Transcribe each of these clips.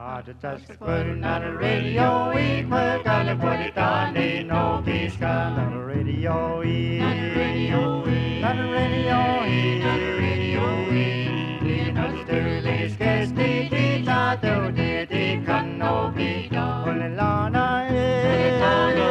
Just putting on the radio, we gotta put it on, ain't no peace got on the radio, not the radio, not the radio, not the radio, we not the early scarce the not the can no be done. Only Lana is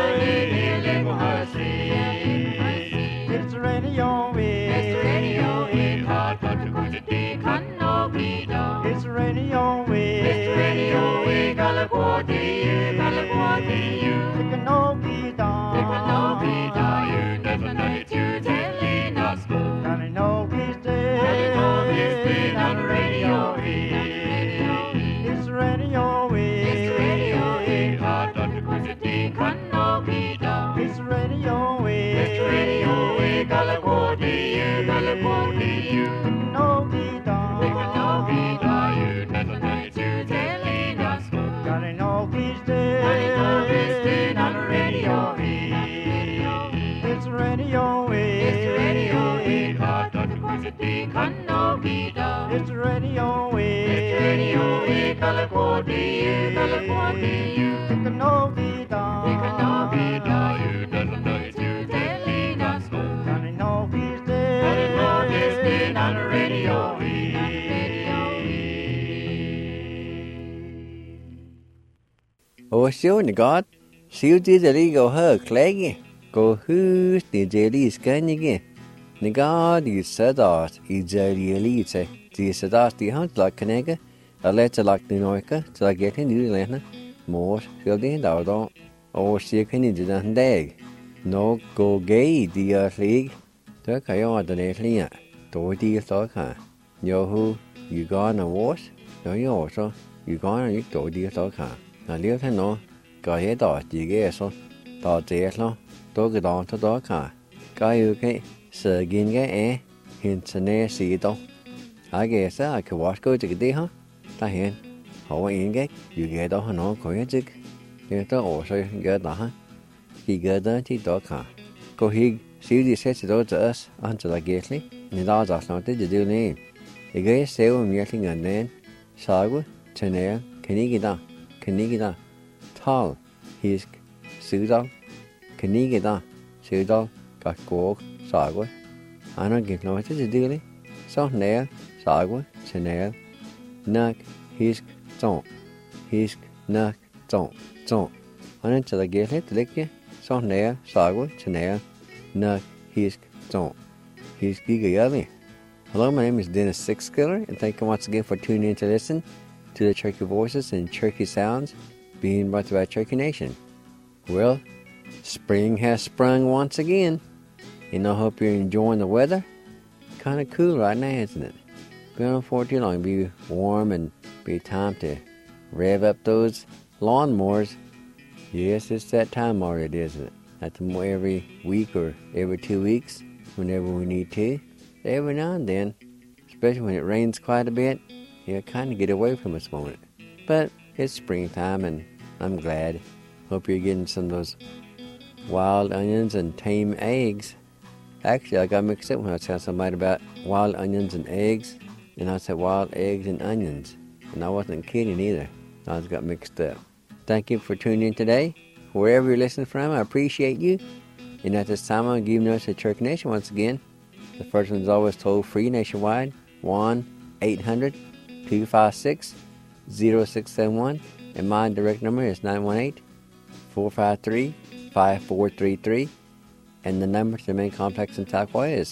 it's the radio, it's the radio, hard but to go to the can no be done. It's the radio, it's the radio, we gotta go to you, gotta go to you. It can no be done, it can no be done. You never know it, you telling us go. Can I know peace day, can I know peace day on the radio, it's the radio, it's the radio, hard but to go to the can no be done. It's the radio, it's the radio, we gotta go to you, gotta go to you. It can no be done, it can no be done. You never know it, you telling us go. Can I know peace day, can I know peace day on the radio, it's the radio, it's the radio, hard but to go to the can no be done. It's the radio, it's the radio, we gotta go to you, gotta go to you. It can no be done, it can no be done. You never know it, you telling us go. Can I know peace day, can I know peace day on the radio. Ủa xíu này gót, xíu tí giờ đi gầu hơ klæg kì, gầu hư tí giờ đi skân nhỉ kì. Này gót đi sơ đọt, ý giờ đi lý chê, tí sơ đọt tí hông lạc kênh kì, ở lẽ chả lạc tí nổi kì, chả lạc ghét hình đi lên nè, mô xíu tí hình đảo đó, ổ xíu kênh đi giờ hân đèg, nó gầu ghê đi ở lý, tớ khá yó tớ nè lý ạ, tối đi sơ khá, nhớ hư, yu gót nà wós, nhớ yó sơ, yu gót nà yích tối đi sơ khá. Nếu thế nó có hết đỏ chỉ cái số đỏ chết lo tôi cái đó tôi đó cả cái cái sự kiện cái hiện nay xí đâu cái sao cái watch coi cái gì hả ta hiện họ hiện cái cái đó nó có hết chứ cái đó ở rồi cái đó hả cái đó thì đó cả có khi xíu gì sẽ đó giờ anh chỉ là cái gì nên đó giờ nó tới giờ này cái sale mình thì ngân nên sao quá cho nên cái đó Kanigida, Tal, Hisk, Sudal, Kanigida, Sudal, Kakok, Sagwa. I don't get no what to do it. So nail, Sagwa, Chanel, Nuck, Hisk, Don't, Hisk, Nuck, Don't. I don't tell I get it, lick you. So nail, Sagwa, Chanel, Nuck, Hisk, Don't. Hisk, Giga. Hello, my name is Dennis Sixkiller, and thank you once again for tuning in to listen to the Cherokee Voices and Cherokee Sounds being brought to you by Cherokee Nation. Well, spring has sprung once again, and I hope you're enjoying the weather. Kind of cool right now, isn't it? Been on for too long. It'll be warm and be time to rev up those lawnmowers. Yes, it's that time already, isn't it? That's every week or every 2 weeks, whenever we need to. Every now and then, especially when it rains quite a bit, you kind of get away from this moment. But it's springtime, and I'm glad. Hope you're getting some of those wild onions and tame eggs. Actually, I got mixed up when I was telling somebody about wild onions and eggs, and I said wild eggs and onions. And I wasn't kidding either. I just got mixed up. Thank you for tuning in today. Wherever you're listening from, I appreciate you. And at this time, I'm giving us a Cherokee Nation once again. The first one is always toll free nationwide, 1-800-256-0671, and my direct number is 918-453-5433, and the number to the main complex in Tahquah is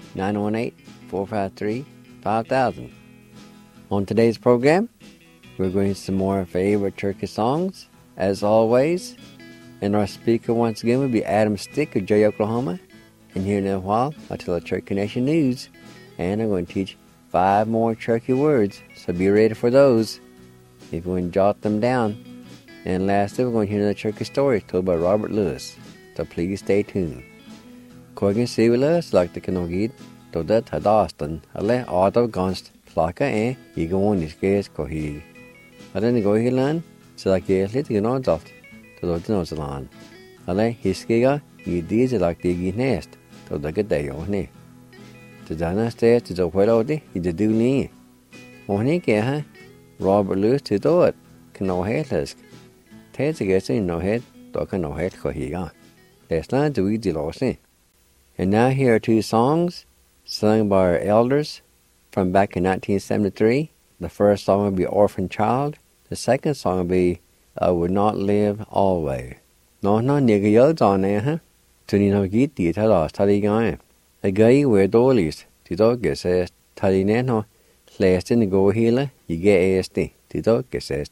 918-453-5000. On today's program, we're going to some more favorite Cherokee songs, as always, and our speaker once again will be Adam Stick of Jay, Oklahoma. And here in a while, I'll tell the Cherokee Nation news, and I'm going to teach 5 more Cherokee words, so be ready for those if you want to jot them down. And lastly, we're going to hear another Cherokee story told by Robert Lewis, so please stay tuned. Corgan see with us like the Kanogid, to that Hadaston, a le auto gunst, Plaka you go on his gas cohig. I didn't go here land, so like yes, let you know that to the nose land. I le his giga, you did like the nest. To the good day on it. To Dana stairs to the Wedodi, you do knee. On he can, Robert Lewis to do it. no headless. Ted gets in no head, doka no head kohiga. Let's learn to eat the lossy. And now here are two songs sung by our elders from back in 1973. The first song will be Orphan Child. The second song will be I Would Not Live Always. No, nigga yells on there, huh? Tuni no git the talas tali guy. A guy where dollies, the dog says, tali neno, last in the go healer, you get ASD. The dog says,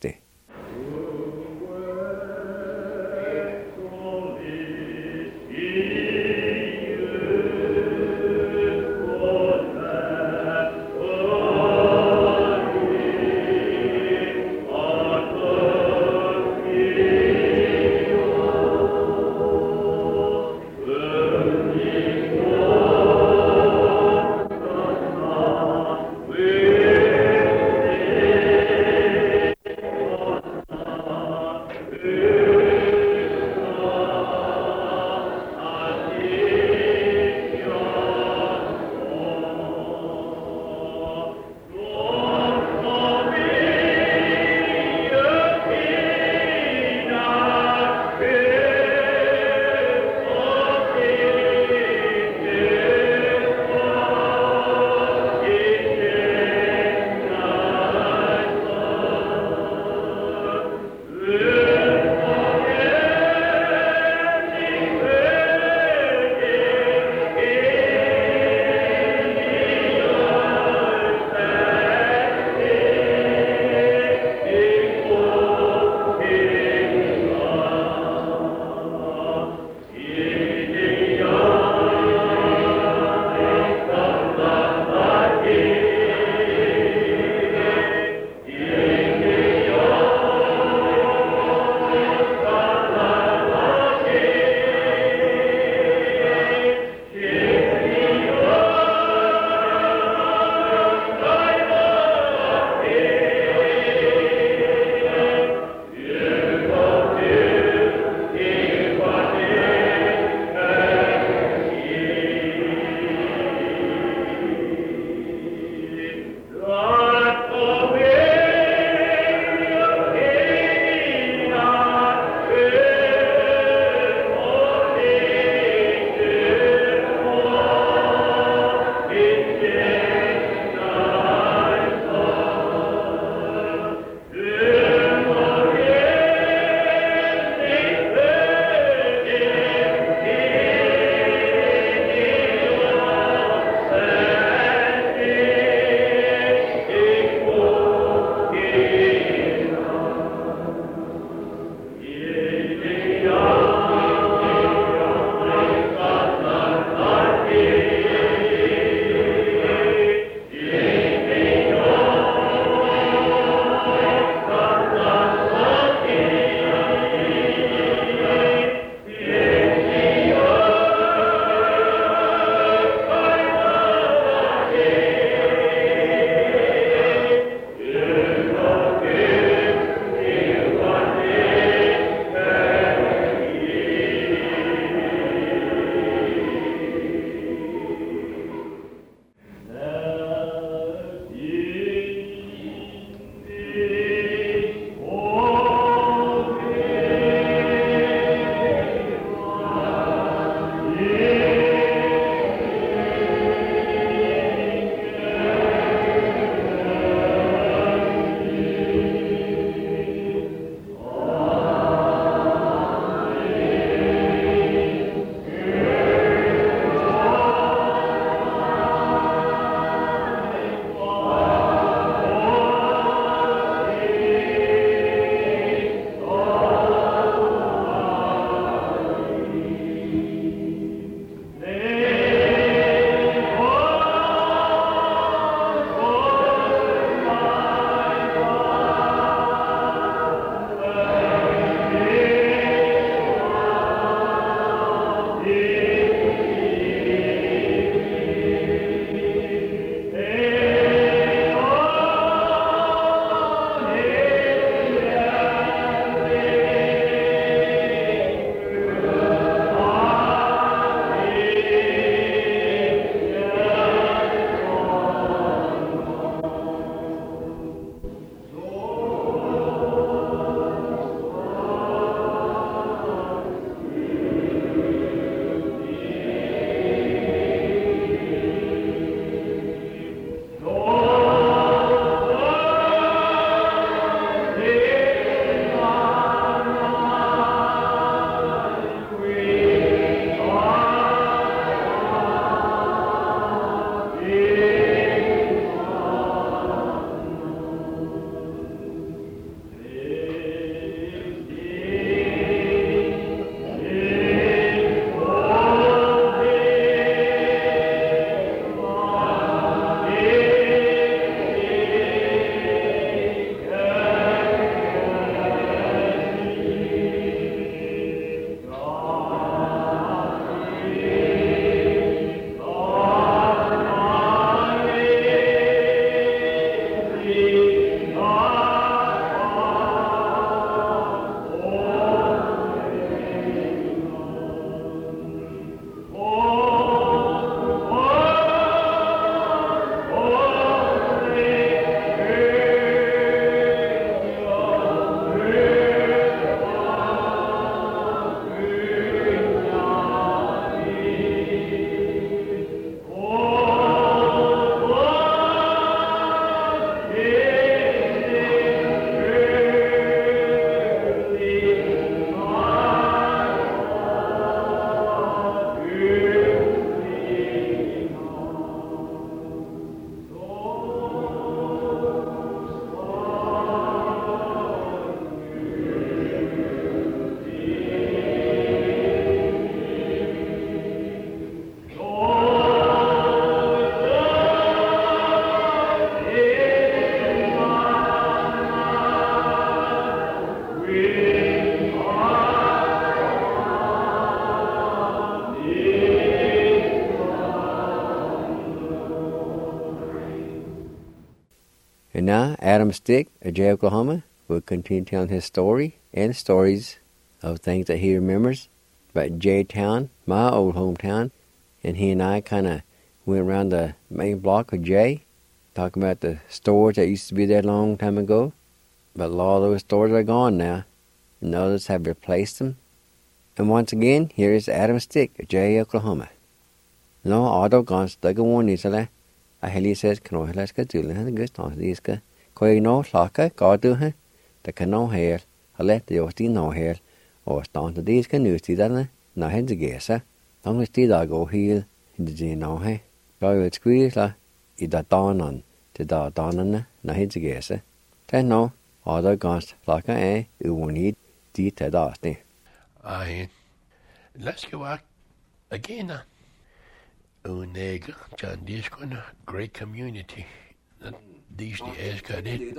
And now Adam Stick of Jay, Oklahoma will continue telling his story and stories of things that he remembers about J-Town, my old hometown. And he and I kind of went around the main block of Jay, talking about the stores that used to be there a long time ago. But a lot of those stores are gone now, and others have replaced them. And once again, here is Adam Stick of Jay, Oklahoma. No, auto guns, the good one is a Haley says, can I let's get to the good on these guys? Quay no locka, God do her, the cano hair, I let the Osty no hair, or stand to these canoes, see that, no heads a guess, don't we see that go heel in the gin no hay? Go with squeeze la, it that dawn on, to da dawn on, no heads a guess, then no, auto guns, locka, you won't need the to dusty. Aye, let's go out again. Unega, John Discona, great community. These days got it.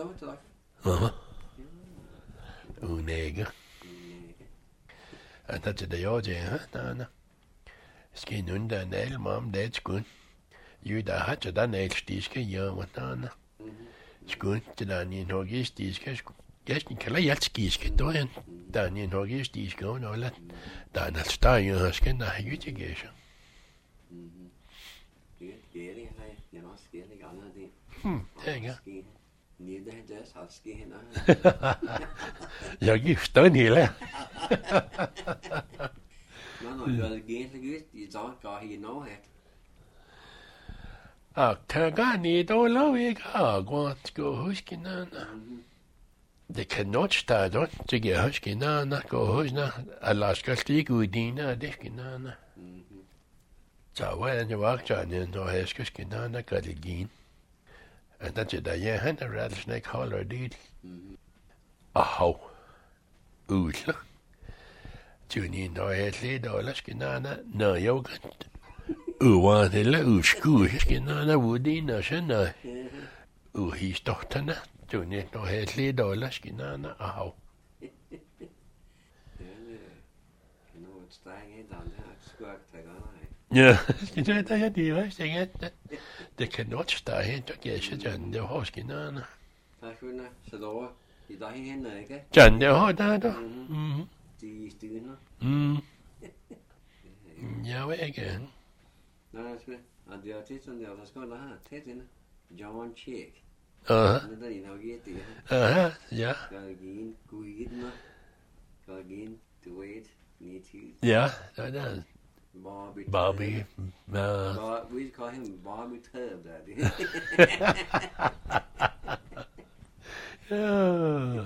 Unega. And that's the old, huh? Skin under nail, mom, that's good. You da hat a nail stiske, yeah, what on. It's good to Daniel Hoggies, stiske. Yes, Kalayatskiske, doing Daniel Hoggies, stiske, and all that. Daniel Star, you huskin, a huge education. There you go. You're used to it, No, you're again, you don't go, you know it. Oh, Tagani, don't know it. I want to go husking on. They cannot start on to get husking on, go husna, Alaska stick with Dina, Diskinana. So when you walk on in, no Heskinana got again. And that's it, I had a rattlesnake holler did. Oh, oodle. Tuning no head lead or Laskinana, no yogurt. Want a little school, Skinana woody, no shanna. He's doctor, tuning no head lead or Laskinana, oh. Yeah, you know, I had the right thing that they cannot stay in to get it and the hoskin on. John, the hot dado. Yeah, we again. John Chick. Yeah. Yeah, yeah, that does. Bobby. We call him Bobby Tub, Daddy. Oh.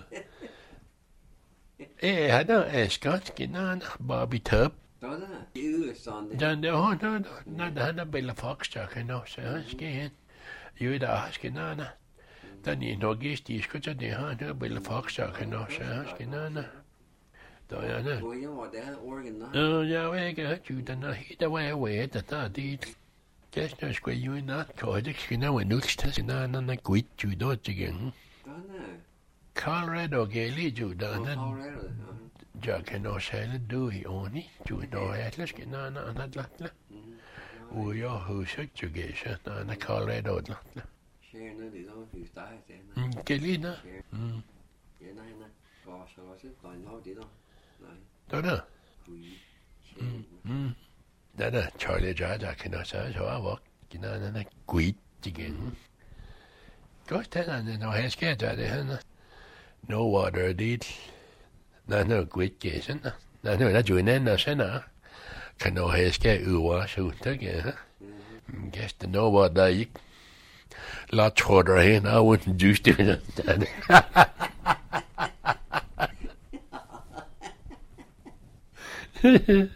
I don't ask on Bobby Tub. John, no, Bill Fox talking, no, so skin. You the asking on. Then you know, guess these could have the Bill Fox talking, no, so skin on. Diana. Oh, yeah, we got you. Then I hit away that I did. Just no square you in that cause. You know, when looks to and I quit you do it again. Colorado Gaily, you done. Jack and no salad do he only. You know, Atlas get on that latla. We are who such you get on the Colorado latla. Gelina. Don't know. Charlie Judge, I cannot say, so I walk, you know, and I quit again. Gosh, then I know how scared I did. No water did. No quit Jason. No, that's doing that, no, senna. Can no hair scare you wash out again. Guess to know what I lot shorter here, I wouldn't juice to it. Didn't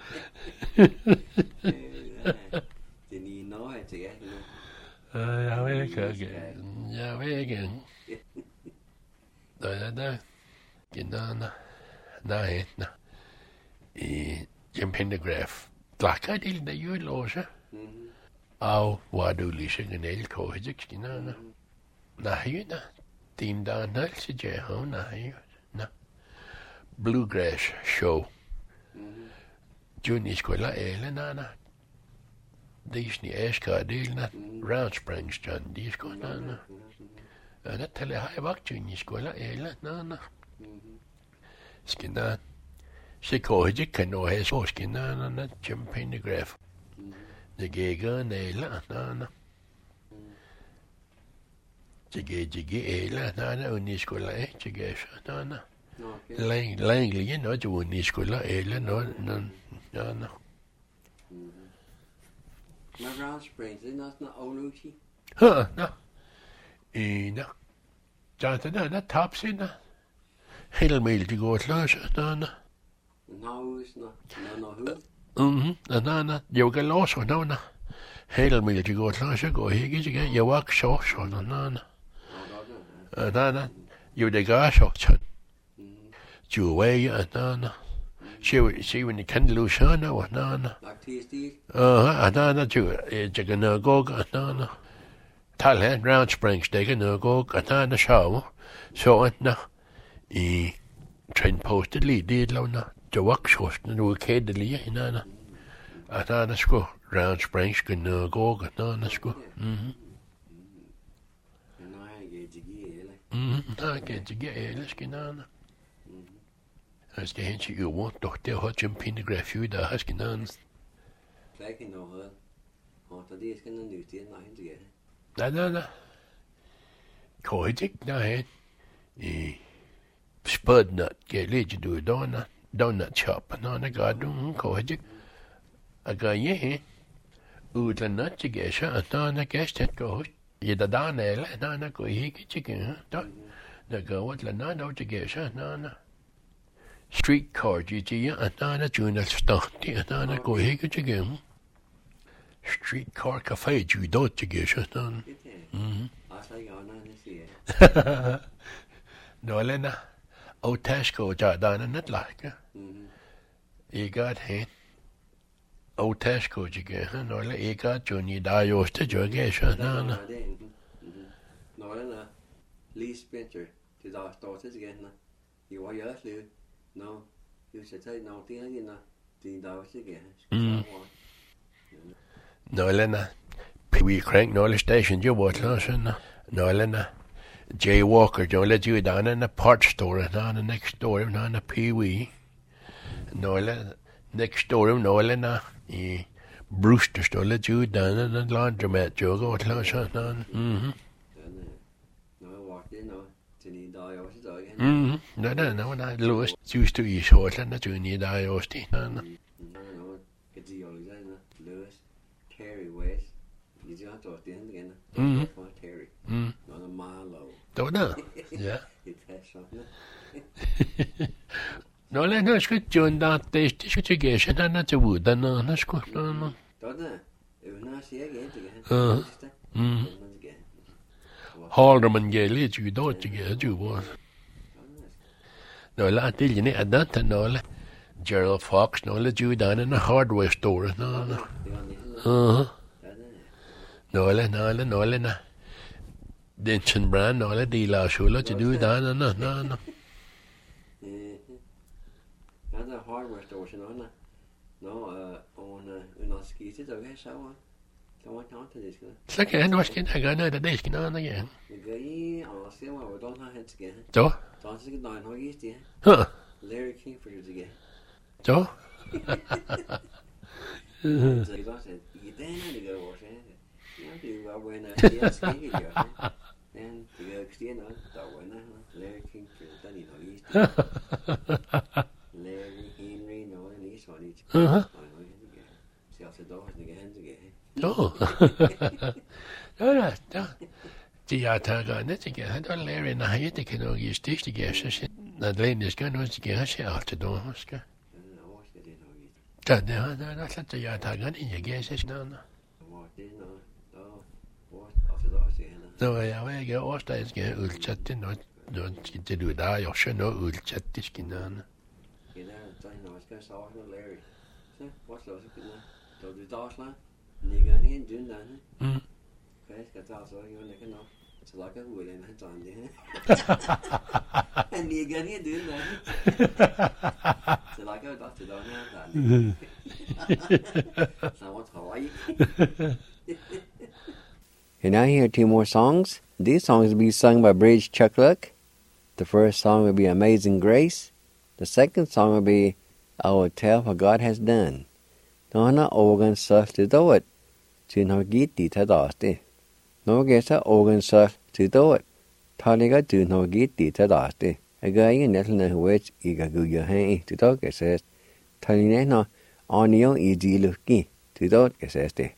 you know how to get Yeah, we again. Da. Ginana. Na. Jim Pendergraph. Glaka til da jo låse. Og var du lige en elkohidik skinana. Nej, na. Din da nalse jeho, nej. Na. Bluegrass show. Juni skola nana. Disney Asgard delna. Round Springs John Disco nana. أنا تلي هاي وقت جوني سكولا إيلا نانا سكنا سكوه كانو هي سوس كنا نانا جمبين جراف جيجا نيلا نانا جيجي إيلا نانا وني سكولا إيه جيجاش نانا لين لين نو جوني سكولا إيلا نانا My Round Springs, that's not Oluchi. ها نا إينا جانتنا نا تابسينا هيل ميل تقول لاش نانا No, it's not. No, who? نانا يوغا لوسو نانا هيل ميل تقول لاش قو هيجي جيجا يواك شوشو نانا نانا يوديغا شوكشن جوي نانا شي when كان لوشانا ونانا Like TSD? نانا جيجا ناغوغ نانا Talent Round Springs taken no go katana show so na I train posted lead did lona to work short no kid li inana atana sko Round Springs can no go katana sko I get to get let's get on as the hench you want doch der hat jumping graph da has genannt Like in over. Oh, the is going to do it now together. Na. Kojik na hen. Spudnut get lead do donut shop na garden kojik. A guy ye. Udla nut to get shot na guest at go. Ye da danel na go hiki chicken. The go what la na to get shot na. Streetcar GG na junior stunt na go hiki chicken. Streetcar cafe judo to get shot on. No, Lena. Oh, Tesco, Jardana, not like. You got him. Oh, Tesco, you get her. No, you got Johnny Dios to Jogation. No, Lena. Lee Spencer to the starters again. You are yours, Lou. No, you should say no, the Dios again. No, Lena. We crank Norley Station, you what, Lawson? No, Lena. Jay Walker, don't let you down in the part store, and on the next door, and on the Pee Wee. No, Lena. Next door, no, Lena. Brewster store, let you down in the laundromat, Joe, go, Lawson. No, walked in, no, to need Dios again. No, Lewis used to eat short, and you need Dios. No, it's the old Lewis, Terry West. You just have to at the end again. Terry. Not a Marlowe. Don't know. Yeah. It's something. No, let's get John that day to get and not a wood, and let's go. No. Don't know. It was not see again. Halderman Gale, you don't get you was. No, la till you need a data, no. Gerald Fox, no, let you down in a hardware store. No. No. Denson Brand, no, let the last show let you do that. No. That's a hardware store, no, on skis, it's okay, so what can't this? It's like I was getting a gun at the desk, no, again. The guy, I'll see what we don't have heads again. So? Don't see down how you see. Huh? Larry King for you again. So? So you don't say, you didn't to go wash it. You know, when I ski, and to go extend on, so when Larry King for the Danny no East. Larry, Henry, no, and East one each. See how the doors and the hands again. No. The attacker, that's again. I don't Larry and I hate the canoe use dish to get shit. That lane is going to get a shit out the door. That's the attacker in your guess. No, I get all stays get ulchatting, not to do that. You're sure no ulchatish can. You know, I was going to saw Larry. What's those? So the Dorsland, you got in June, then. Okay, got also you and know. It's like a wood and it's on there. And you got in doing that. So like I got to do that. So what's Hawaii? And now here are two more songs. These songs will be sung by Bridge Chuck Luck. The first song will be Amazing Grace. The second song will be I Will Tell What God Has Done. Nó nó organ surf to do it. Chứ nó gít đi ta đó đi. Nó ghé sa organ surf to do it. Thà lý gà chứ nó gít đi ta đó đi. Aga ý nét là huế ý gà gù gà hẹn ý. To do cái sές. Thà lý nét nó onion ý dì lưu kì. To do cái sές đi.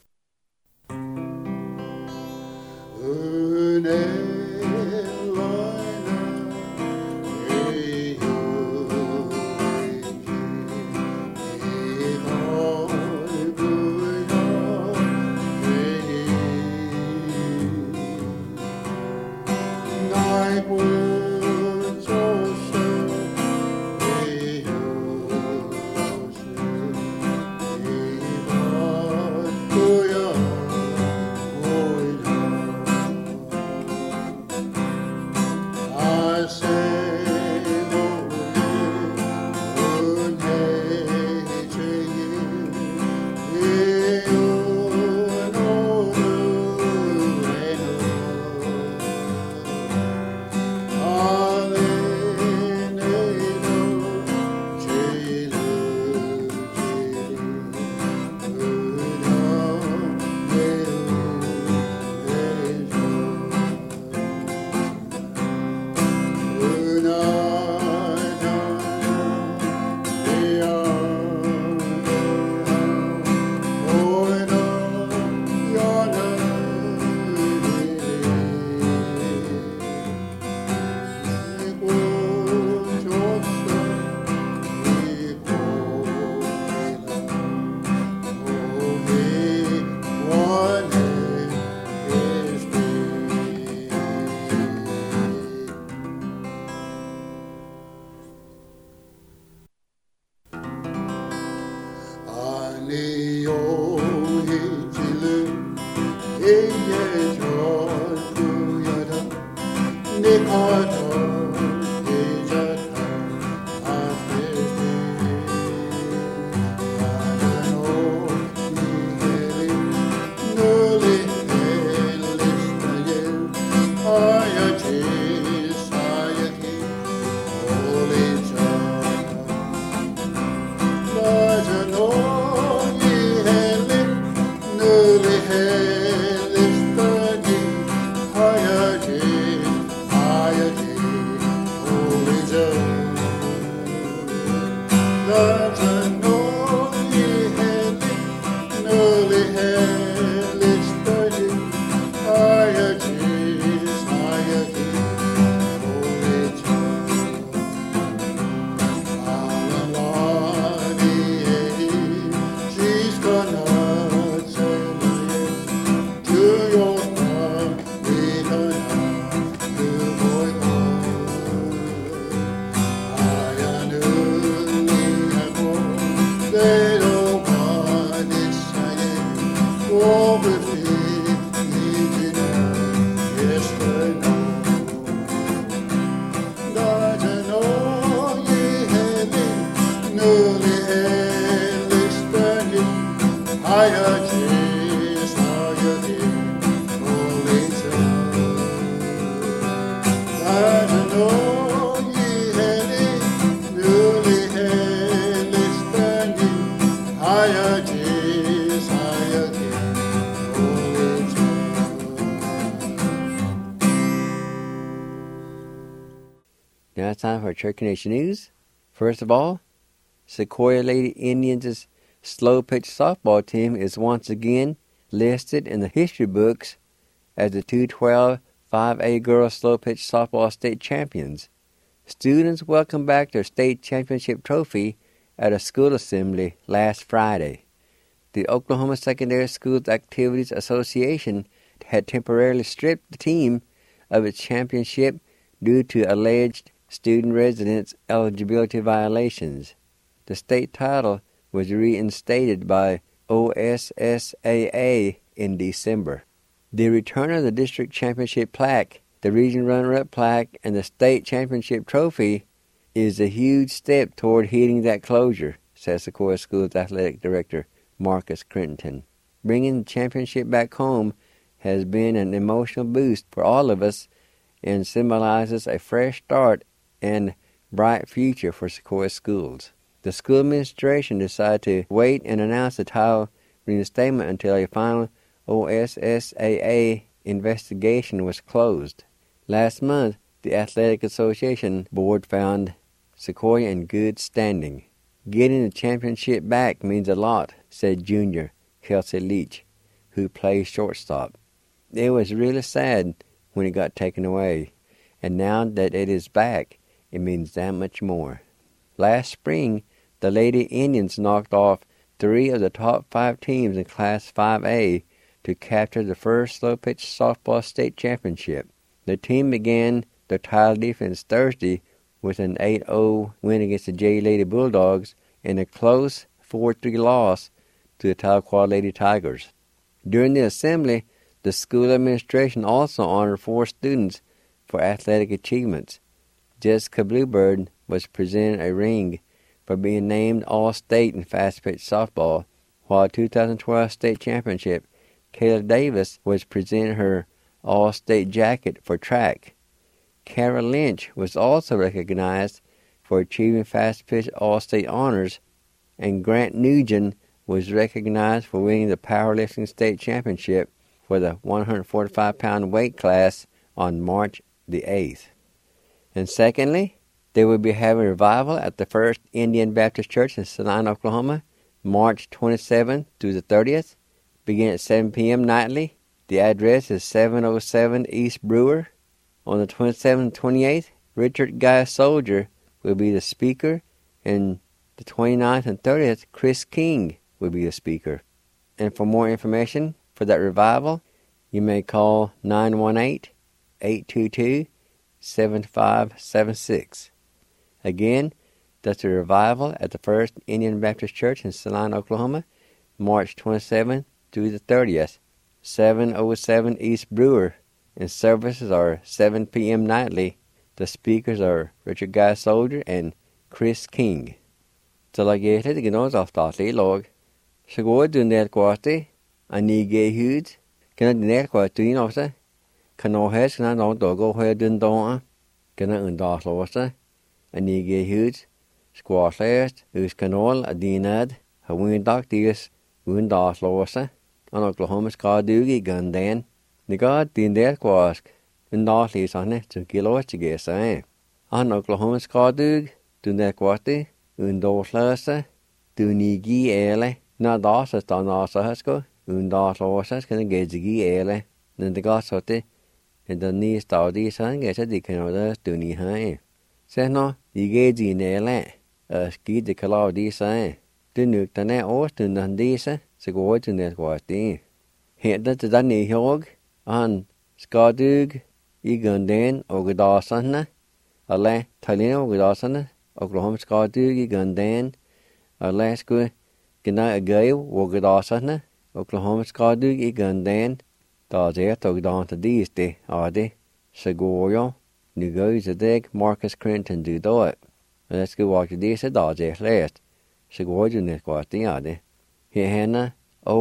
Now it's time for Cherokee Nation News. First of all, Sequoia Lady Indians' slow-pitch softball team is once again listed in the history books as the 212 5A girls slow-pitch softball state champions. Students welcomed back their state championship trophy at a school assembly last Friday. The Oklahoma Secondary Schools Activities Association had temporarily stripped the team of its championship due to alleged student residence eligibility violations. The state title was reinstated by OSSAA in December. The return of the district championship plaque, the region runner-up plaque, and the state championship trophy is a huge step toward hitting that closure, says Sequoia Schools Athletic Director Marcus Crittenton. Bringing the championship back home has been an emotional boost for all of us and symbolizes a fresh start and bright future for Sequoia schools. The school administration decided to wait and announce the title reinstatement until a final OSSAA investigation was closed. Last month, the Athletic Association Board found Sequoia in good standing. Getting the championship back means a lot, said junior Kelsey Leach, who plays shortstop. It was really sad when it got taken away, and now that it is back, it means that much more. Last spring, the Lady Indians knocked off 3 of the top 5 teams in Class 5A to capture the first slow-pitch softball state championship. The team began their title defense Thursday with an 8-0 win against the J Lady Bulldogs and a close 4-3 loss to the Tahlequah Lady Tigers. During the assembly, the school administration also honored 4 students for athletic achievements. Jessica Bluebird was presented a ring for being named All-State in fast-pitch softball, while 2012 state championship, Kayla Davis was presented her All-State jacket for track. Kara Lynch was also recognized for achieving fast-pitch All-State honors, and Grant Nugent was recognized for winning the powerlifting state championship for the 145-pound weight class on March the 8th. And secondly, they will be having a revival at the First Indian Baptist Church in Salina, Oklahoma, March 27th through the 30th, beginning at 7 p.m. nightly. The address is 707 East Brewer. On the 27th and 28th, Richard Guy Soldier will be the speaker, and the 29th and 30th, Chris King will be the speaker. And for more information for that revival, you may call 918-822-7576. Again, that's a revival at the First Indian Baptist Church in Salina, Oklahoma, March 27th through the 30th, 707 East Brewer, and services are 7 p.m. nightly. The speakers are Richard Guy Soldier and Chris King. Delegated genoos of Thotley log. Segoi dunel quati, anige hud, can dinel quati nosa, canohes can no dogo where dundon, can undoslosa, anige hud, squashlest, us canol, a dinad, a wind doctius, undoslosa, an Oklahoma scardugi gundan. The god dinel quask, and doslis on it to kilos to get say. An Oklahoma scardug, dunel quati, undoslasa, dunigi ele. Na dasa sta nasa hasko, undaslosa can get the ele, then the gosote, and the knee stadi san gets a decanoda duni high. Say no, you get the nele, a ski the caladi say. The nuke the net or to Nandisa, so go to net quati. Here that the Danny Hog, an Skadug, Egundan, Ogadasana, a la Talino Ogadasana, Oklahoma Skadug, Egundan, a lasku. Gna a gale, Wogadasana, Oklahoma Skadug, Egundan, Dazer Togdanta Deeste, Adi, Segorio, Nugo's a dig, Marcus Clinton do it. Let's go walk the Deeste Dazer last. Segorio Netquati Adi. Here Hannah,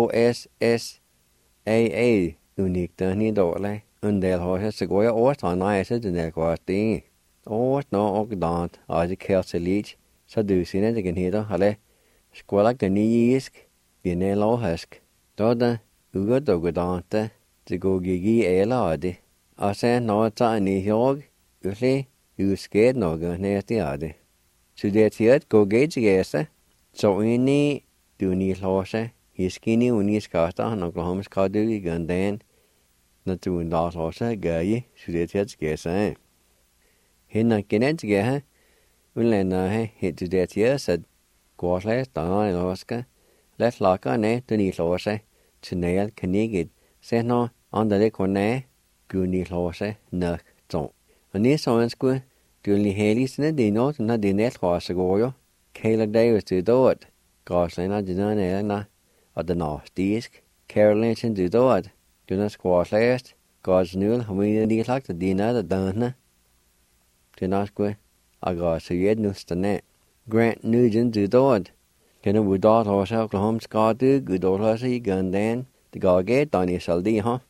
OSSAA, unique Danny Dorley, Undel Horse, Segoia, or on ice to Netquati. Or no Ogdant, Adi Kelsey Leach, Saducin, and again here, Hale. Squalak the Niisk, the Nelo Husk, Doda, Uga Dogadanta, the Gogigi Eladi. I said no tiny hog, usually you scared no gun near the Adi. So that's it, go gauge gessa. So any do need horse, he's skinny when he's cast on Oklahoma Skadu gun dan, not to win that horse, gay, so that's it, gessa. He not getting together, when Lena hit to that year said. Quasles down Alaska, let Laka ne to Nilose, to nail Canigid, say no on the Lecone, Gunilose, Nuck, Ton. And this on school, Julie Haley's in the dino, not the net was a goyo, Kayla Davis to do it, Goslina did not Elena, or the North Disc, Caroline to do it, do not squash last, God's new, we didn't like the dinner the done. To not go, I got so yet no net. Grant Nugent do it. Can a wood dot horse Oklahoma Scotty, good old hussy, gun dan, the gogget on his saldi, huh?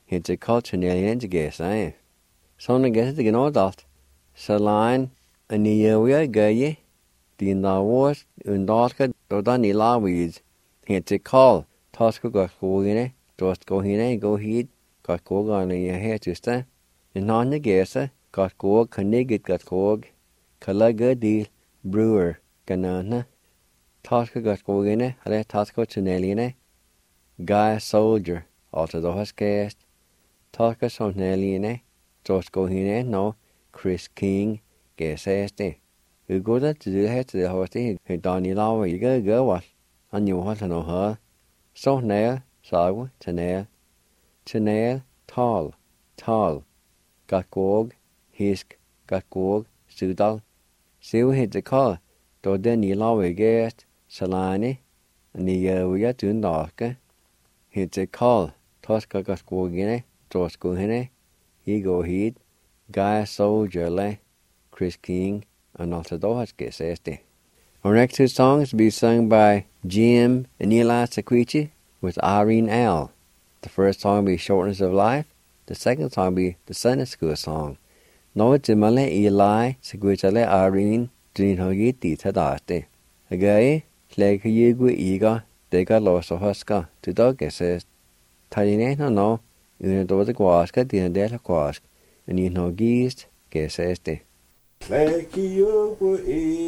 It's a culture nearly into guess, eh? So I guess it's all that. So line and the year gay, the Nawars, and Dorka, Dodani Lawies. It's a call. Tosco got go in it, just go in go heat, got go on in your hair to stay. And on the guess, got go, Carnegie got go, Calaga deal, brewer, Ganana. Tosco got go in it, I let Tosco to Nelline. Guy soldier, also the horse cast. Tosco son Nelline, just go in no, Chris King, guess este. You go to the head to the horse, who Donny Law, you go what? And you want to know her. So nail, saw, to nail, tall, got gog, hisk, got gog, sudal. See we hit the call, do then you law guest, salani, and the we are doing dark. Hit the call, Tosca got gog in it, just go in it, he go heat, guy soldier lay, Chris King, and also those guess este. Our next two songs will be sung by Jim and Eli Sequici with Irene Al. The first song will be Shortness of Life. The second song will be the Sunday School song. No Jimale Eli Sequici Irene Dream Hogiti Tadaste. Again, Clegg Yugu Ega, Dega Loso Huska, to dog says, Taline no, you know the Guasca, the Dela Quask, and you know geest, guess este. Lekiyugu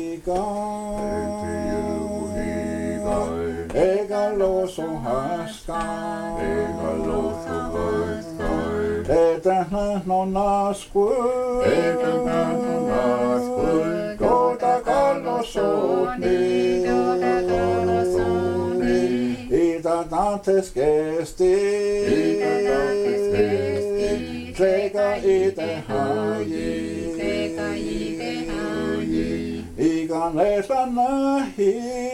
Ega loso haska Eta no nasku Gota kalosoni Ita dantes gesti Klega ite hayi Igan esanahi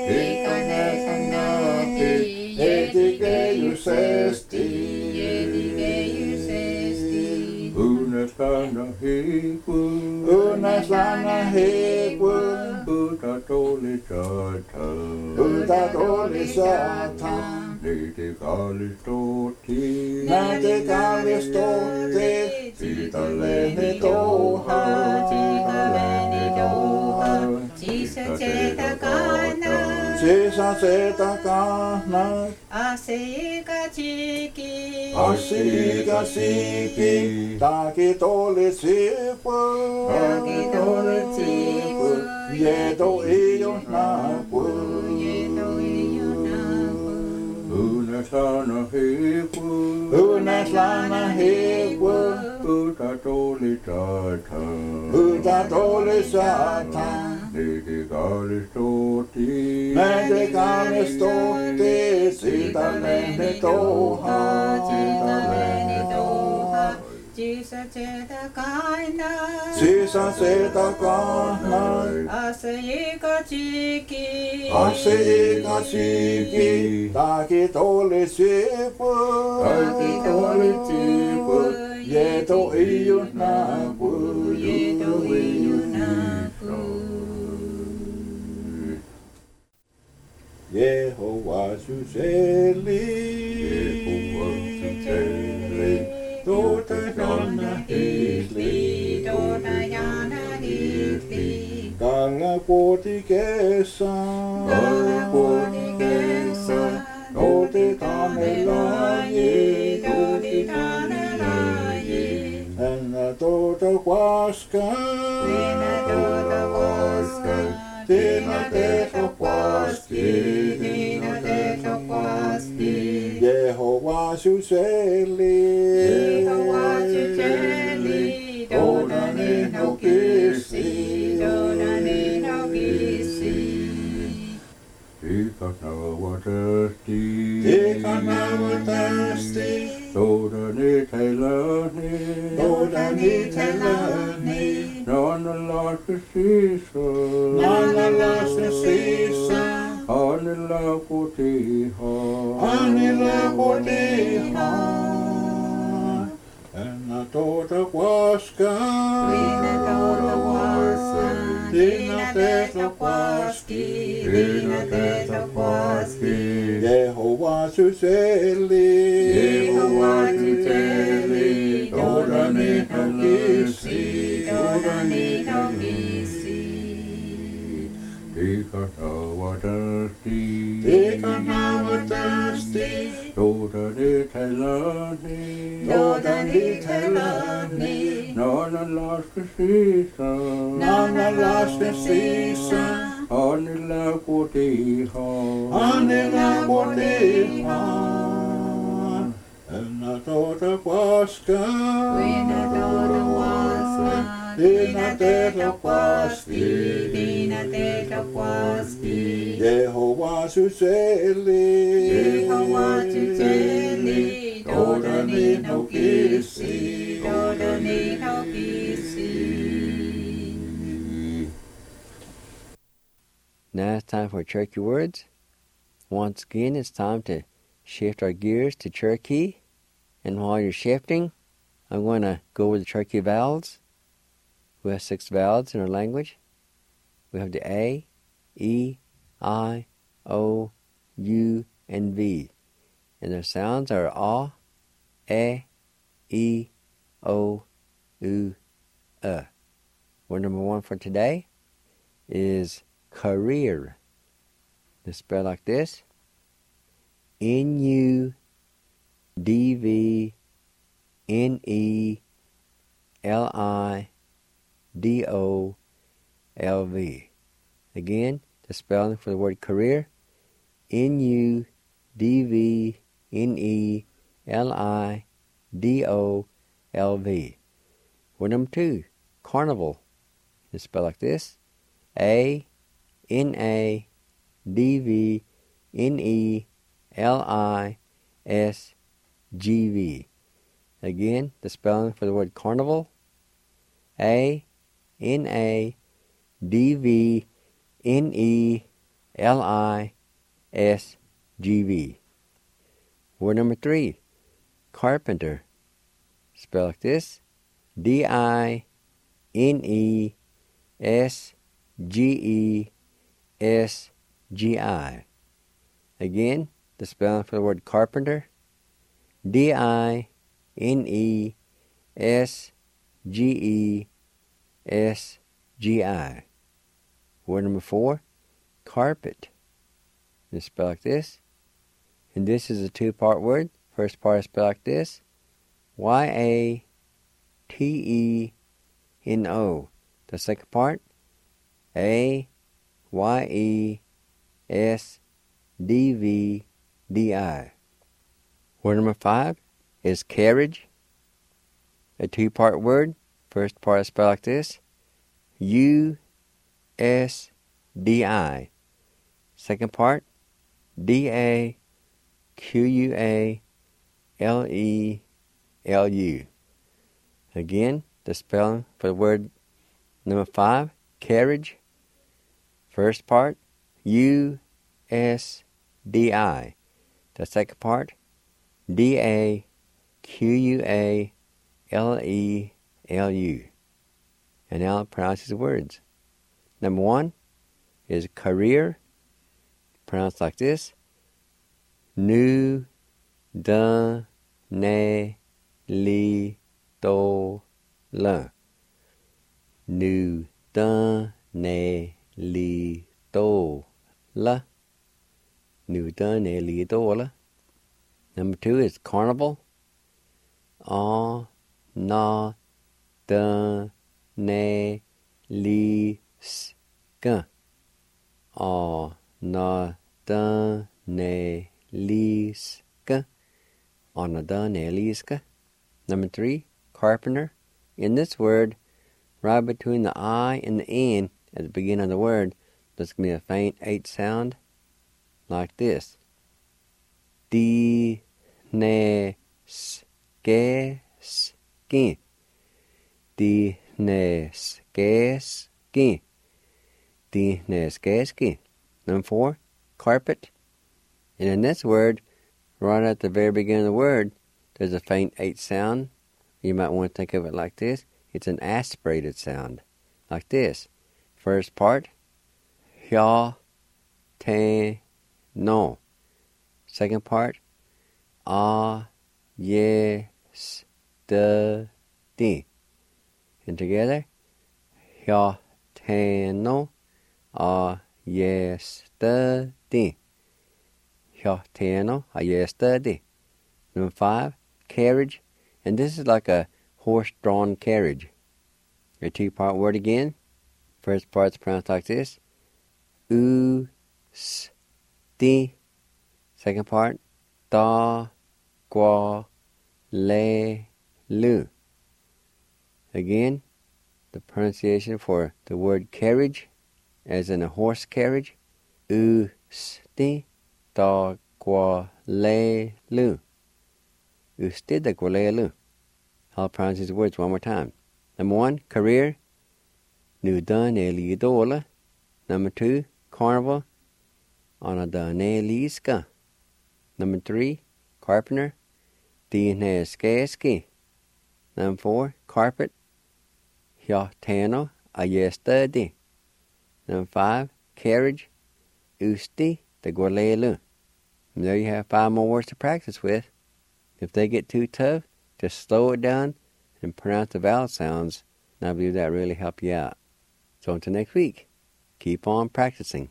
Edigeius esti Unes lana hipu Buddha toli satan Nete kalistoti Tita lene toha Sisa seta kana Asika chiki Taki toli sipu Yedo iyo napu Unes lana hipu Buddha toli satan Nede kalistoti Sita lene toha Sisa seta kana Asika chiki Taki toli sipu Yedo iyo napu Yehovah suseli Tota yana hitli Kalla puoti kesa Oti tanelaji Enna tota huaska Tina teso huaski Jehovah suseli Dodane no kisi Ikanawatasti Dodane telani Nana lasta sisa Anila kotiha Enna tota huaska Tina teso huaski Jehovah suseli. Yehovah suseli. Dodane halisi. Dodane halisi. Dikatawa thirsty. Dikatawa thirsty. Dodane thalani. Dodane thalani. Nana lost the season. Nana lost the season. Anila kotiha. Anila kotiha. Enna tuota paska. Winna tuota paska. Dinä teitä pasti. Dinä teitä pasti. Jehovah suseli. Jehovah suseli. Dodane halisi. Dodane halisi. Now it's time for Cherokee words. Once again, it's time to shift our gears to Cherokee. And while you're shifting, I'm going to go over the Cherokee vowels. We have 6 vowels in our language. We have the A, E, I, O, U, and V. And their sounds are A, E, O, U, Word number 1 for today is career. It's spelled like this: N-U-D-V-N-E-L-I-D-O-L-V. Again, the spelling for the word career: N-U-D-V-N-E-L-I-D-O-L-V. Word number 2, carnival. It's spelled like this: A-N-A-D-V-N-E-L-I-S-G-V. Again, the spelling for the word carnival: A-N-A-D-V-N-E-L-I-S-G-V. Word number 3, carpenter. Spelled like this: D-I-N-E-S-G-E-S-G-I. Again, the spelling for the word carpenter: D-I-N-E-S-G-E-S-G-I. Word number 4, carpet. It's spelled like this. And this is a 2-part word. First part is spelled like this: Y-A-T-E-N-O. The second part: A-Y-E-S-D-V-D-I. Word number 5 is carriage. A 2-part word. First part is spelled like this: U-S-D-I. Second part: D-A-Q-U-A-L-E-L-U. Again, the spelling for the word number 5, carriage. First part: U-S-D-I. The second part: D-A-Q-U-A-L-E-L-U. And now it pronounces the words. Number 1 is career. Pronounced like this: Nu, dun, ne, li, do, la. Nu, dun, ne, li, do, la. Nu, dun, ne, li, do, la. Number 2 is carnival. Na, dun, ne, li, ska. Na, dun, ne, li, ska. Na, dun, ne, li, ska. Number 3, carpenter. In this word, right between the I and the N at the beginning of the word, there's going to be a faint H sound like this: D, ne, ske, skin. D, ne, ske, skin. D, ne, ske, skin. Number 4, carpet. And in this word, right at the very beginning of the word, there's a faint H sound. You might want to think of it like this: it's an aspirated sound, like this. First part: hya, te, no. Second part, ah, yes, the, di. And together, hya, tano, ah, yes, the, di. Hya, tano, ah, yes, the, di. Number 5, carriage. And this is like a horse-drawn carriage. A 2-part word again. First part's pronounced like this. U, s, di. Second part. Da, gua, le, lu. Again, the pronunciation for the word carriage, as in a horse carriage. U, s, di. Da, gua, le, lu. Usted da gua, le, lu. I'll pronounce these words one more time. Number 1, career. Nu dun e li dola. Number 2, carnival. Ana dun e li ska. Number 3, carpenter. Din e ski. Number 4, carpet. Hya tano a yes di. Number 5, carriage. Usti da gualelu. And there you have 5 more words to practice with. If they get too tough, just slow it down and pronounce the vowel sounds, and I believe that really help you out. So until next week, keep on practicing.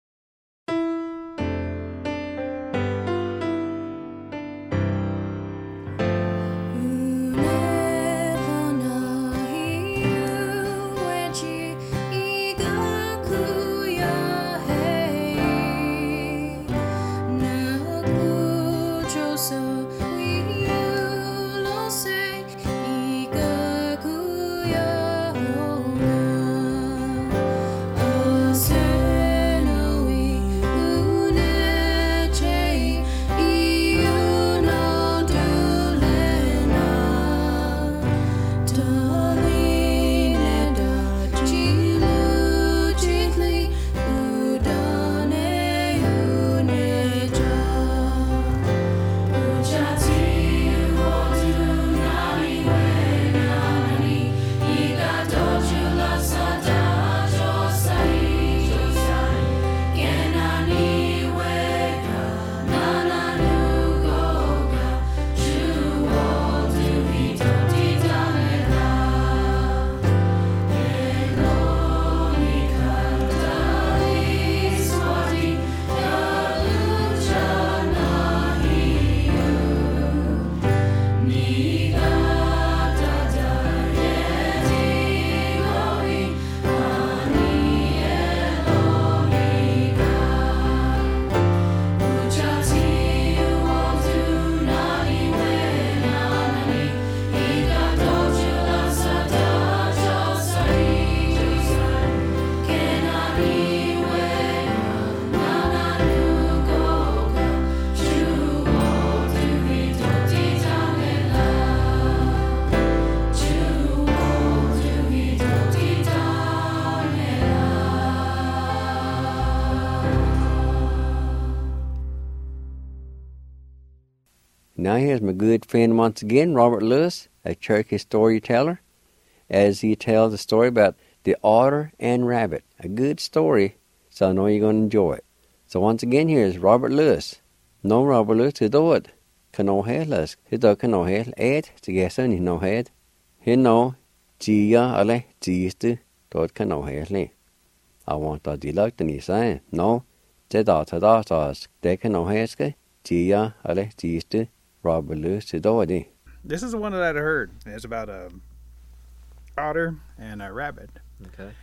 Now here's my good friend once again, Robert Lewis, a Cherokee storyteller, as he tells a story about the otter and rabbit. A good story, so I know you're going to enjoy it. So once again, here's Robert Lewis. No Robert Lewis, he do it. Canohelas, he do canohel, ed, tigesan, he no head. He no, gia, ale, gistu, dot canohel. I want to deluct and he's saying, no, te data, de canoheske, gia, ale, gistu. Robert Lewis, this is the one that I'd heard. It's about a otter and a rabbit. Okay.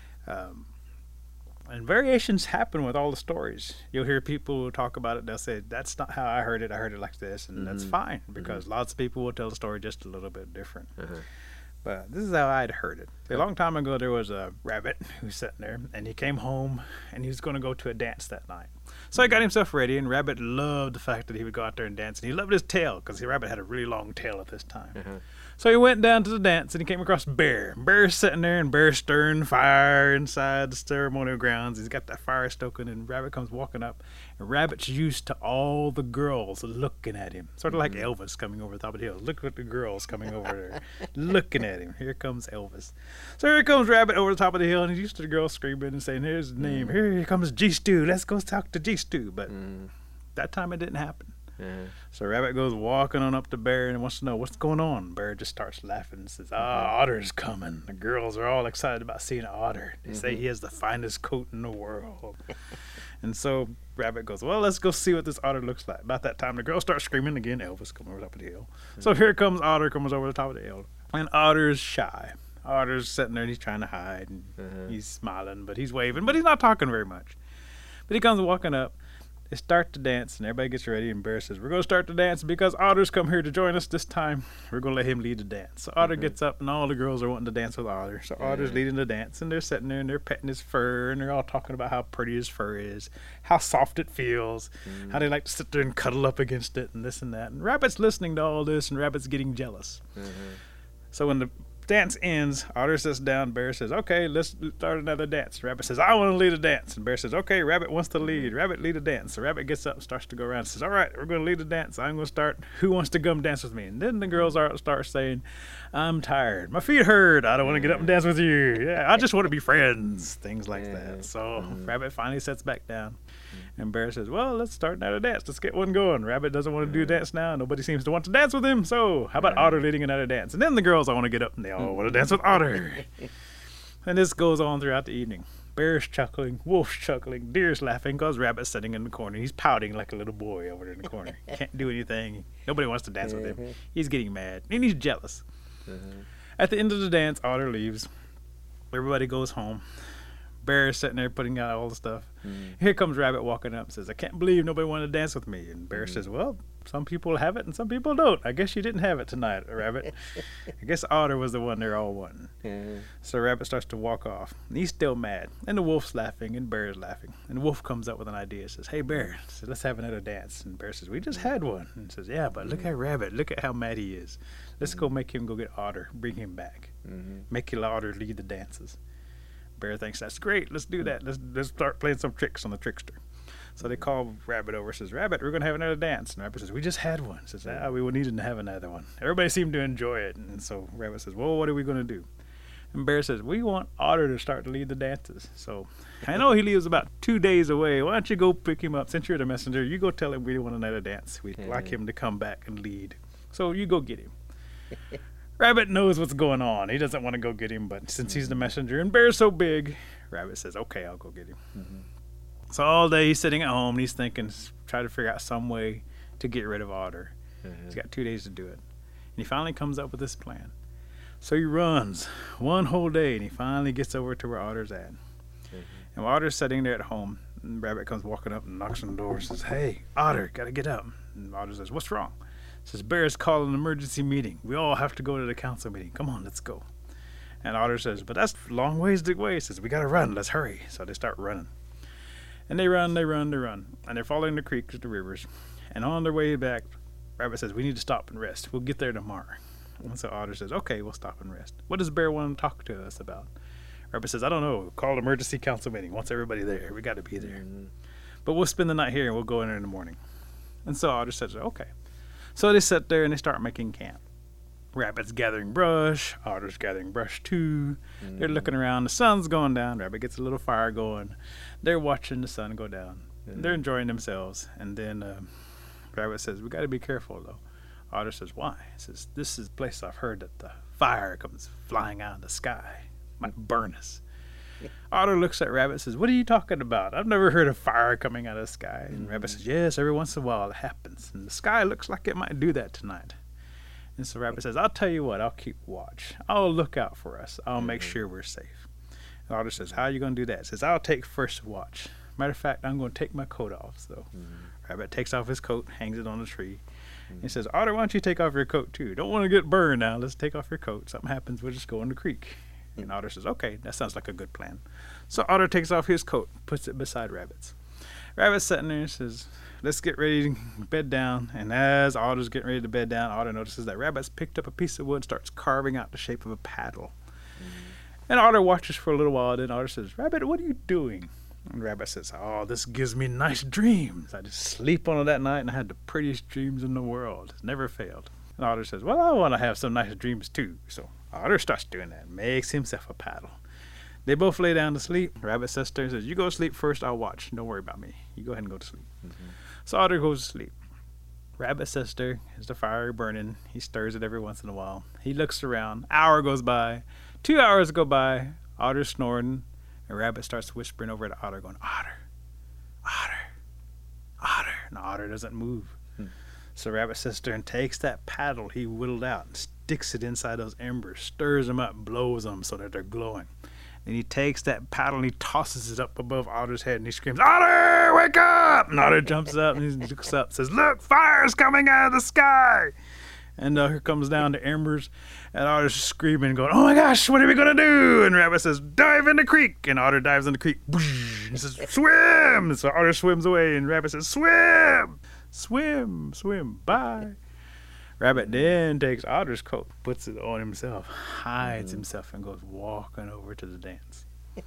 And variations happen with all the stories. You'll hear people talk about it. They'll say, that's not how I heard it. I heard it like this. And that's fine, because lots of people will tell the story just a little bit different. But this is how I'd heard it. A long time ago, there was a rabbit who was sitting there, and he came home, and he was going to go to a dance that night. So he got himself ready, and Rabbit loved the fact that he would go out there and dance. And he loved his tail, because the rabbit had a really long tail at this time. So he went down to the dance, and he came across Bear. Bear's sitting there, and Bear's stirring fire inside the ceremonial grounds. He's got that fire stoking, and Rabbit comes walking up. And Rabbit's used to all the girls looking at him. Sort of like Elvis coming over the top of the hill. Look at the girls coming over there, looking at him. Here comes Elvis. So here comes Rabbit over the top of the hill, and he's used to the girls screaming and saying, here's his name. Here comes G-Stew. Let's go talk to G-Stew. But that time it didn't happen. So Rabbit goes walking on up to Bear and wants to know what's going on. Bear just starts laughing and says, Otter's coming. The girls are all excited about seeing an otter. They say he has the finest coat in the world. And so Rabbit goes, well, let's go see what this otter looks like. About that time, the girls start screaming again. Elvis comes over the top of the hill. So here comes Otter, comes over the top of the hill. And Otter's shy. Otter's sitting there and he's trying to hide. And he's smiling, but he's waving, but he's not talking very much. But he comes walking up. They start to dance, and everybody gets ready, and Bear says, we're going to start to dance because Otter's come here to join us this time. We're going to let him lead the dance. So Otter gets up, and all the girls are wanting to dance with Otter. So Otter's leading the dance, and they're sitting there, and they're petting his fur, and they're all talking about how pretty his fur is, how soft it feels, how they like to sit there and cuddle up against it, and this and that. And Rabbit's listening to all this, and Rabbit's getting jealous. So when the dance ends, Otter sits down. Bear says, okay, let's start another dance. Rabbit says, I want to lead a dance. And Bear says, okay, Rabbit wants to lead. Rabbit lead a dance. So Rabbit gets up and starts to go around and says, all right, we're going to lead a dance. I'm going to start. Who wants to come dance with me? And then the girls start saying, I'm tired. My feet hurt. I don't want to get up and dance with you. Yeah, I just want to be friends. Things like that. So Rabbit finally sits back down. And Bear says, well, let's start another dance. Let's get one going. Rabbit doesn't want to do a dance now. Nobody seems to want to dance with him. So how about Otter leading another dance? And then the girls all want to get up and they all want to dance with Otter. And this goes on throughout the evening. Bear's chuckling, Wolf's chuckling, Deer's laughing because Rabbit's sitting in the corner. He's pouting like a little boy over there in the corner. Can't do anything. Nobody wants to dance with him. He's getting mad. And he's jealous. At the end of the dance, Otter leaves. Everybody goes home. Bear is sitting there putting out all the stuff. Here comes Rabbit walking up and says, I can't believe nobody wanted to dance with me. And Bear says, well, some people have it and some people don't. I guess you didn't have it tonight, Rabbit. I guess Otter was the one they're all wanting. So Rabbit starts to walk off. And he's still mad. And the Wolf's laughing and Bear is laughing. And the Wolf comes up with an idea. Says, hey, Bear, says, let's have another dance. And Bear says, we just had one. And says, yeah, but look at Rabbit. Look at how mad he is. Let's go make him go get Otter. Bring him back. Make Otter lead the dances. Bear thinks that's great. Let's do that. Let's start playing some tricks on the trickster. So they call Rabbit over. Says, Rabbit, we're going to have another dance. And Rabbit says, we just had one. Says, we will need to have another one. Everybody seemed to enjoy it. And so Rabbit says, well, what are we going to do? And Bear says, we want Otter to start to lead the dances. So I know he lives about 2 days away. Why don't you go pick him up? Since you're the messenger, you go tell him we want another dance. We'd like him to come back and lead. So you go get him. Rabbit knows what's going on. He doesn't want to go get him, but since he's the messenger and Bear's so big, Rabbit says, okay, I'll go get him. So all day he's sitting at home and he's thinking, try to figure out some way to get rid of Otter. He's got 2 days to do it. And he finally comes up with this plan. So he runs one whole day and he finally gets over to where Otter's at. And while Otter's sitting there at home, and Rabbit comes walking up and knocks on the door and says, hey, Otter, gotta get up. And Otter says, what's wrong? Says, Bear's calling an emergency meeting. We all have to go to the council meeting. Come on, let's go. And Otter says, but that's a long ways to go. He says, we got to run. Let's hurry. So they start running. And they run. And they're following the creeks, the rivers. And on their way back, Rabbit says, we need to stop and rest. We'll get there tomorrow. And so Otter says, okay, we'll stop and rest. What does Bear want to talk to us about? Rabbit says, I don't know. Call an emergency council meeting. Wants everybody there. We got to be there. But we'll spend the night here and we'll go in there in the morning. And so Otter says, okay. So they sit there and they start making camp. Rabbit's gathering brush. Otter's gathering brush too. They're looking around. The sun's going down. Rabbit gets a little fire going. They're watching the sun go down. They're enjoying themselves. And then Rabbit says, we got to be careful though. Otter says, why? He says, this is a place I've heard that the fire comes flying out of the sky. Might burn us. Otter looks at Rabbit and says, what are you talking about? I've never heard of fire coming out of the sky. And Rabbit says, yes, every once in a while it happens. And the sky looks like it might do that tonight. And so Rabbit says, I'll tell you what, I'll keep watch. I'll look out for us. I'll make sure we're safe. And Otter says, how are you going to do that? He says, I'll take first watch. Matter of fact, I'm going to take my coat off. So Rabbit takes off his coat, hangs it on the tree. He says, Otter, why don't you take off your coat too? Don't want to get burned now. Let's take off your coat. Something happens, we'll just go in the creek. And Otter says, okay, that sounds like a good plan. So Otter takes off his coat, puts it beside Rabbit's. Rabbit's sitting there and says, let's get ready to bed down. And as Otter's getting ready to bed down, Otter notices that Rabbit's picked up a piece of wood and starts carving out the shape of a paddle. And Otter watches for a little while. Then Otter says, Rabbit, what are you doing? And Rabbit says, oh, this gives me nice dreams. I just sleep on it that night and I had the prettiest dreams in the world. It's never failed. And Otter says, well, I want to have some nice dreams too. So Otter starts doing that, makes himself a paddle. They both lay down to sleep. Rabbit sits there and says, you go to sleep first, I'll watch. Don't worry about me. You go ahead and go to sleep. So Otter goes to sleep. Rabbit's sister is the fire burning. He stirs it every once in a while. He looks around. Hour goes by. 2 hours go by. Otter's snoring. And Rabbit starts whispering over to Otter, going, Otter, Otter, Otter. And Otter doesn't move. So Rabbit's sister takes that paddle he whittled out and sticks it inside those embers, stirs them up, blows them so that they're glowing. And he takes that paddle and he tosses it up above Otter's head and he screams, Otter, wake up! And Otter jumps up and he looks up and says, look, fire's coming out of the sky! And here comes down the embers and Otter's screaming, going, oh my gosh, what are we going to do? And Rabbit says, dive in the creek. And Otter dives in the creek. And he says, swim! So Otter swims away and Rabbit says, swim! Swim, swim, bye. Rabbit then takes Otter's coat, puts it on himself, hides himself, and goes walking over to the dance.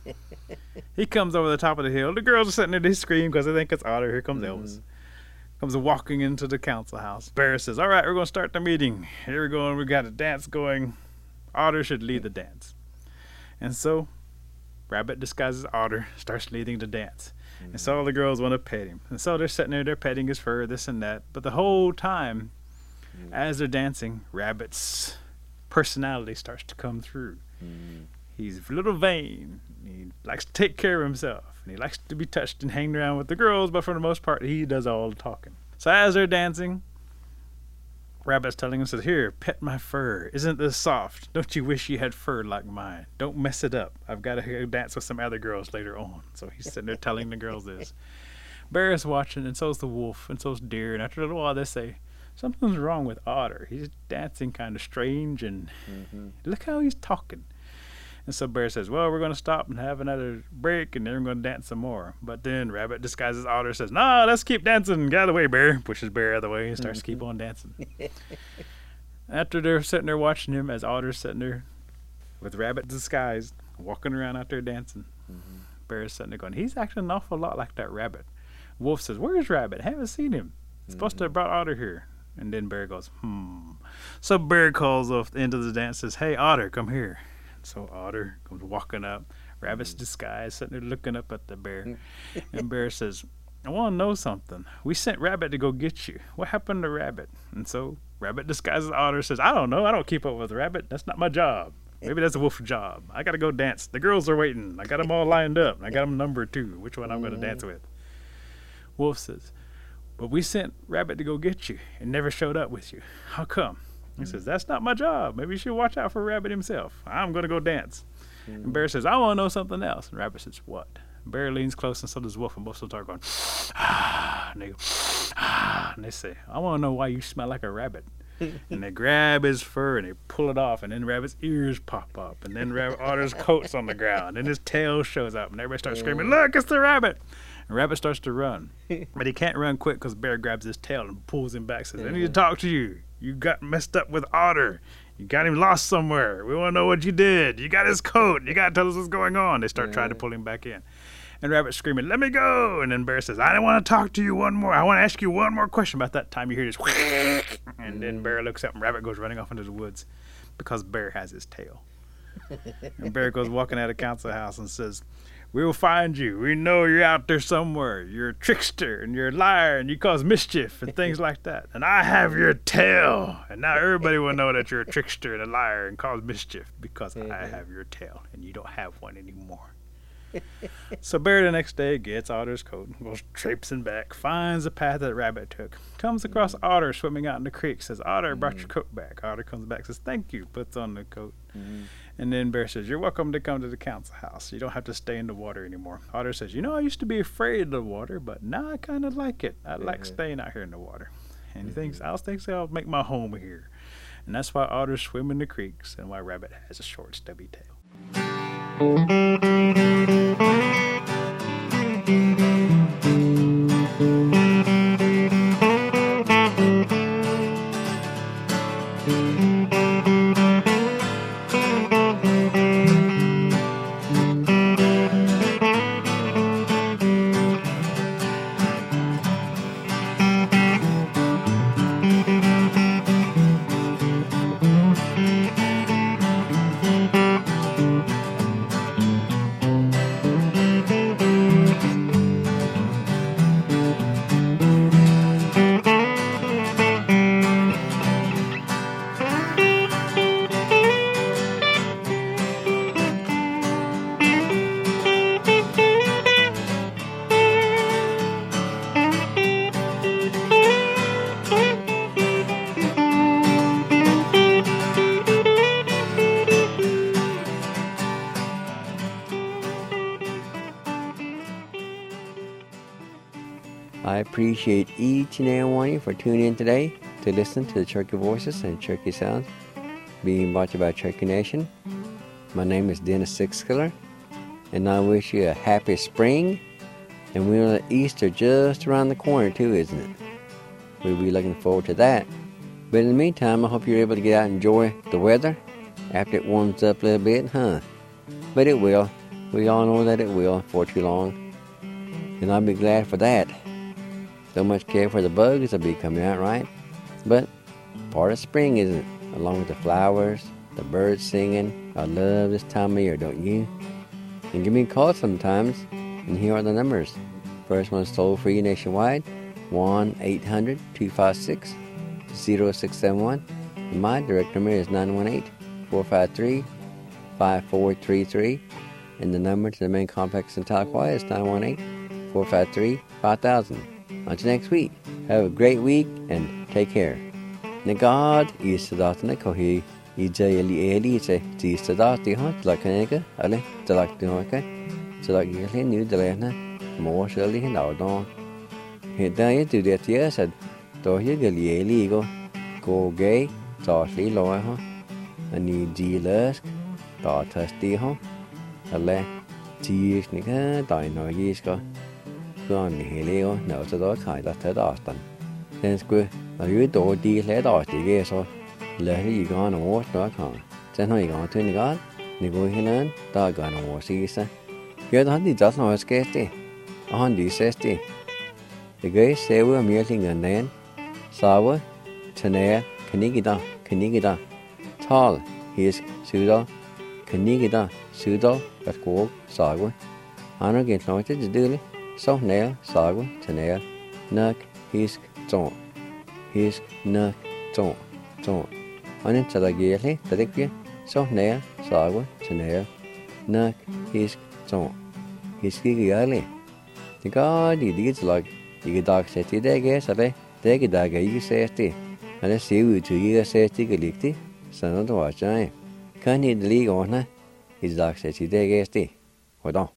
He comes over the top of the hill. The girls are sitting there, they scream because they think it's Otter. Here comes Elvis. Comes walking into the council house. Bear says, all right, we're going to start the meeting. Here we go, and we got a dance going. Otter should lead the dance. And so Rabbit disguises Otter, starts leading the dance. And so all the girls want to pet him. And so they're sitting there, they're petting his fur, this and that. But the whole time, as they're dancing, Rabbit's personality starts to come through. He's a little vain. He likes to take care of himself. And he likes to be touched and hang around with the girls, but for the most part, he does all the talking. So as they're dancing, Rabbit's telling him, says, here, pet my fur. Isn't this soft? Don't you wish you had fur like mine? Don't mess it up. I've got to go dance with some other girls later on. So he's sitting there telling the girls this. Bear is watching, and so's the wolf, and so's Deer. And after a little while, they say, something's wrong with Otter. He's dancing kind of strange, and look how he's talking. And so Bear says, well, we're going to stop and have another break, and then we're going to dance some more. But then Rabbit disguises Otter, says, no, let's keep dancing. Get out of the way, Bear. Pushes Bear out of the way and starts to keep on dancing. After they're sitting there watching him, as Otter's sitting there with Rabbit disguised, walking around out there dancing, Bear's sitting there going, he's acting an awful lot like that Rabbit. Wolf says, where's Rabbit? I haven't seen him. Supposed to have brought Otter here. And then Bear goes, So Bear calls off the end of the dance, says, hey, Otter, come here. So Otter comes walking up, Rabbit's disguised, sitting there looking up at the Bear. And Bear says, I want to know something. We sent Rabbit to go get you. What happened to Rabbit? And so Rabbit disguises Otter, says, I don't know. I don't keep up with Rabbit. That's not my job. Maybe that's a wolf's job. I got to go dance. The girls are waiting. I got them all lined up. I got them numbered too, which one I'm going to dance with. Wolf says, but we sent Rabbit to go get you and never showed up with you. How come? He says, that's not my job. Maybe you should watch out for Rabbit himself. I'm going to go dance. And Bear says, I want to know something else. And Rabbit says, what? Bear leans close, and so does Wolf, and both start going, and they go, and they say, I want to know why you smell like a rabbit. And they grab his fur and they pull it off, and then Rabbit's ears pop up, and then Otter's coat's on the ground, and his tail shows up, and everybody starts screaming, look, it's the Rabbit. And Rabbit starts to run, but he can't run quick because Bear grabs his tail and pulls him back, says, I need to talk to you. You got messed up with Otter. You got him lost somewhere. We want to know what you did. You got his coat. You got to tell us what's going on. They start trying to pull him back in. And Rabbit's screaming, let me go. And then Bear says, I don't want to talk to you one more. I want to ask you one more question. About that time you hear this. And then Bear looks up and Rabbit goes running off into the woods because Bear has his tail. And Bear goes walking out of the council house and says, we will find you. We know you're out there somewhere. You're a trickster and you're a liar and you cause mischief and things like that. And I have your tail. And now everybody will know that you're a trickster and a liar and cause mischief because I have your tail and you don't have one anymore. So Bear the next day gets Otter's coat, goes traipsing back, finds the path that Rabbit took, comes across Otter swimming out in the creek, says, Otter, brought your coat back. Otter comes back, says, thank you, puts on the coat. And then Bear says, you're welcome to come to the council house. You don't have to stay in the water anymore. Otter says, I used to be afraid of the water, but now I kind of like it. I like staying out here in the water. And he thinks, I'll make my home here. And that's why otters swim in the creeks and why Rabbit has a short, stubby tail. I appreciate each and every one of you for tuning in today to listen to the Cherokee Voices and Cherokee Sounds being brought to you by Cherokee Nation. My name is Dennis Sixkiller, and I wish you a happy spring. And we know that Easter just around the corner too, isn't it? We'll be looking forward to that. But in the meantime, I hope you're able to get out and enjoy the weather after it warms up a little bit, huh? But it will. We all know that it will for too long. And I'll be glad for that. So much care for the bugs will be coming out, right? But part of spring, isn't it? Along with the flowers, the birds singing. I love this time of year, don't you? And give me a call sometimes. And here are the numbers. First one's toll free nationwide, 1-800-256-0671. And my direct number is 918-453-5433. And the number to the main complex in Tahlequah is 918-453-5000. Until next week, have a great week and take care. Nagad is Sadatana Kohi, Ijayali Elise, Sadati Hunt, like an egg, Ale, Dalak so like you can new the more surely in our dawn. He died to that year said, though you get illegal, go gay, softly lower, and you dealers, thought thirsty, a le, tears, nigga, dino years go. Gone the helio, no to the kind of Ted Austin. Then square, are you do deal head off the gay so let you go on a water.com. Then you go to the god, you go in, dog on a war season. You're the hunting doesn't always get it. A hundy says the gay say we're meeting and then sour, tenere, canigida, tall, his pseudo, canigida, pseudo, that go, sawa. Honor get noted to do it, so nail, sawa, tenere, nuck, his zone, his nuck, zone. On it to the gay, the dick, so nail, sawa, tenere, nuck, his zone. He's giggy early. The god, you did like you get dog set it, I guess, they get dog, you say it. And I see you to you say it, you son of the watch, I can't need the league on her. His dog set it, I guess, hold on.